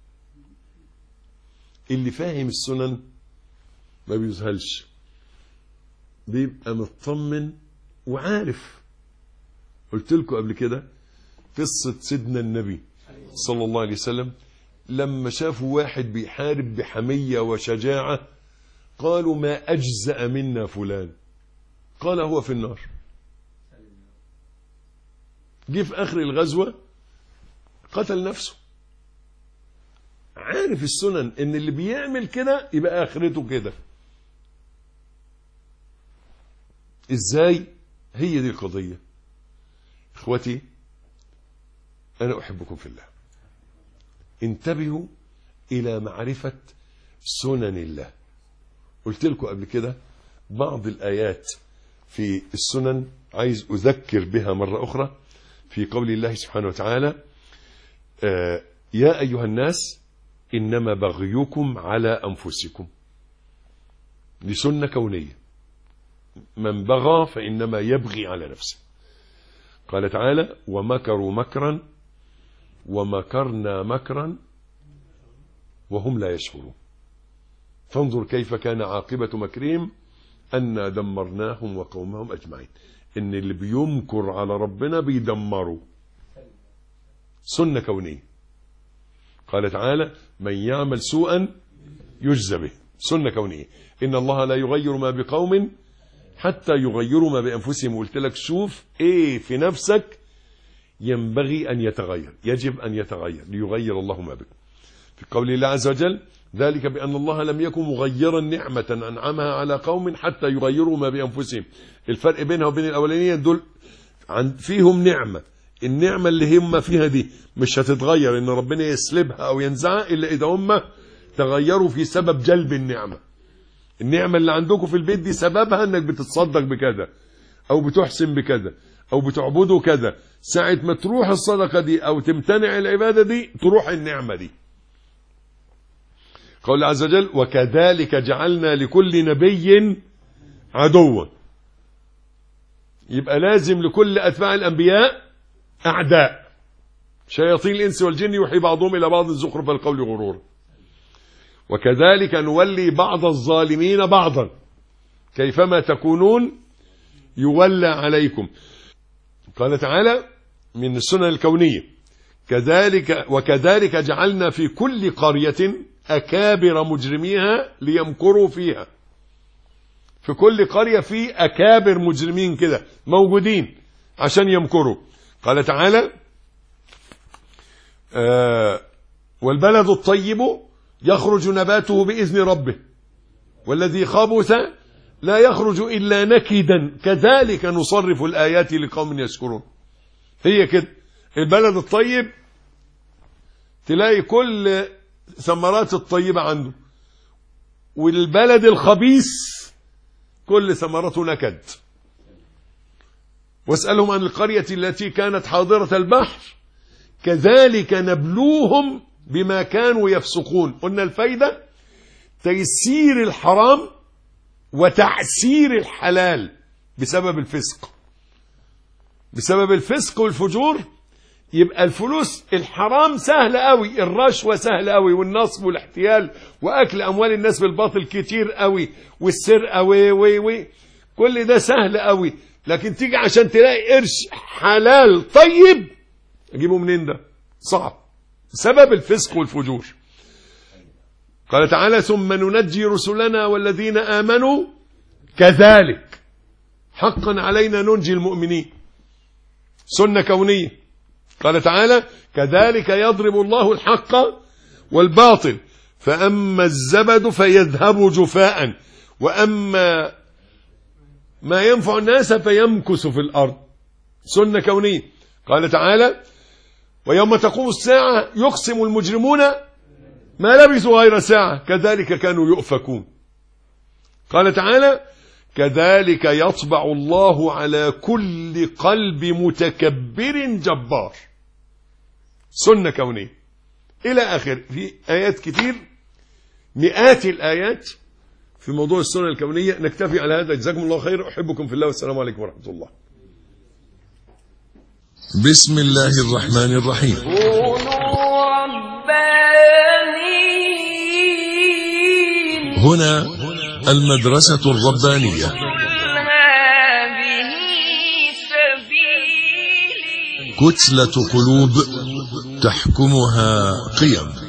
Speaker 1: اللي فاهم السنن ما بيذهلش، بيبقى مطمن وعارف. قلت لكم قبل كده قصة سيدنا النبي صلى الله عليه وسلم لما شافوا واحد بيحارب بحمية وشجاعة قالوا ما أجزأ منا فلان. قال هو في النار. جه في آخر الغزوة قتل نفسه. عارف السنن ان اللي بيعمل كده يبقى آخرته كده. ازاي؟ هي دي القضية. اخوتي انا احبكم في الله، انتبهوا الى معرفة سنن الله. قلت لكم قبل كده بعض الآيات في السنن عايز أذكر بها مرة أخرى. في قول الله سبحانه وتعالى يا أيها الناس إنما بغيكم على أنفسكم. دي سنة كونية، من بغى فإنما يبغي على نفسه. قال تعالى ومكروا مكرا ومكرنا مكرا وهم لا يشعرون فانظر كيف كان عاقبة مكرهم أنا دمرناهم وقومهم أجمعين. إن اللي بيمكر على ربنا بيدمروا. سنة كونية. قال تعالى من يعمل سوءا يجزى به. سنة كونية. إن الله لا يغير ما بقوم حتى يغيروا ما بأنفسهم. قلت لك شوف إيه في نفسك ينبغي أن يتغير، يجب أن يتغير ليغير الله ما بك. في قول الله عز وجل ذلك بأن الله لم يكن مغيرا نعمة أنعمها على قوم حتى يغيروا ما بأنفسهم. الفرق بينها وبين الأولانية دول فيهم نعمة، النعمة اللي هم فيها دي مش هتتغير إن ربنا يسلبها أو ينزعها إلا إذا هم تغيروا في سبب جلب النعمة. النعمة اللي عندكم في البيت دي سببها إنك بتتصدق بكذا أو بتحسن بكذا أو بتعبدوا كذا. ساعة ما تروح الصدقة دي أو تمتنع العبادة دي تروح النعمة دي. قال الله عز وجل وكذلك جعلنا لكل نبي عدوا. يبقى لازم لكل أتباع الأنبياء أعداء، شياطين الإنس والجن يوحي بعضهم إلى بعض زخرف القول غرورا. وكذلك نولي بعض الظالمين بعضا كيفما تكونون يولى عليكم. قال تعالى من السنن الكونية وكذلك جعلنا في كل قرية أكابر مجرميها ليمكروا فيها. في كل قرية في أكابر مجرمين كده موجودين عشان يمكروا. قال تعالى والبلد الطيب يخرج نباته بإذن ربه والذي خبث لا يخرج إلا نكدا كذلك نصرف الآيات لقوم يشكرون. هي كده البلد الطيب تلاقي كل ثمرات الطيبة عنده، والبلد الخبيث كل ثمرته نكد. واسألهم عن القرية التي كانت حاضرة البحر كذلك نبلوهم بما كانوا يفسقون. قلنا الفايدة تيسير الحرام وتعسير الحلال بسبب الفسق. بسبب الفسق والفجور يبقى الفلوس الحرام سهل قوي، الرشوة سهل قوي، والنصب والاحتيال واكل اموال الناس بالباطل كتير قوي، والسرقة وي كل ده سهل قوي. لكن تيجي عشان تلاقي قرش حلال طيب اجيبه منين؟ ده صعب بسبب الفسق والفجور. قال تعالى ثم ننجي رسلنا والذين آمنوا كذلك حقا علينا ننجي المؤمنين. سنة كونية. قال تعالى كذلك يضرب الله الحق والباطل فأما الزبد فيذهب جفاء وأما ما ينفع الناس فيمكث في الأرض. سنة كونية. قال تعالى ويوم تقوم الساعة يقسم المجرمون ما لبثوا غير ساعة كذلك كانوا يؤفكون. قال تعالى كذلك يطبع الله على كل قلب متكبر جبار. سنة كونية إلى آخر. في آيات كتير مئات الآيات في موضوع السنة الكونية. نكتفي على هذا. جزاكم الله خير. أحبكم في الله والسلام عليكم ورحمة الله.
Speaker 3: بسم الله الرحمن الرحيم.
Speaker 2: كونوا ربانيين.
Speaker 3: هنا المدرسة الربانية.
Speaker 2: هذه سبيلي.
Speaker 3: كتلة قلوب تحكمها قيم.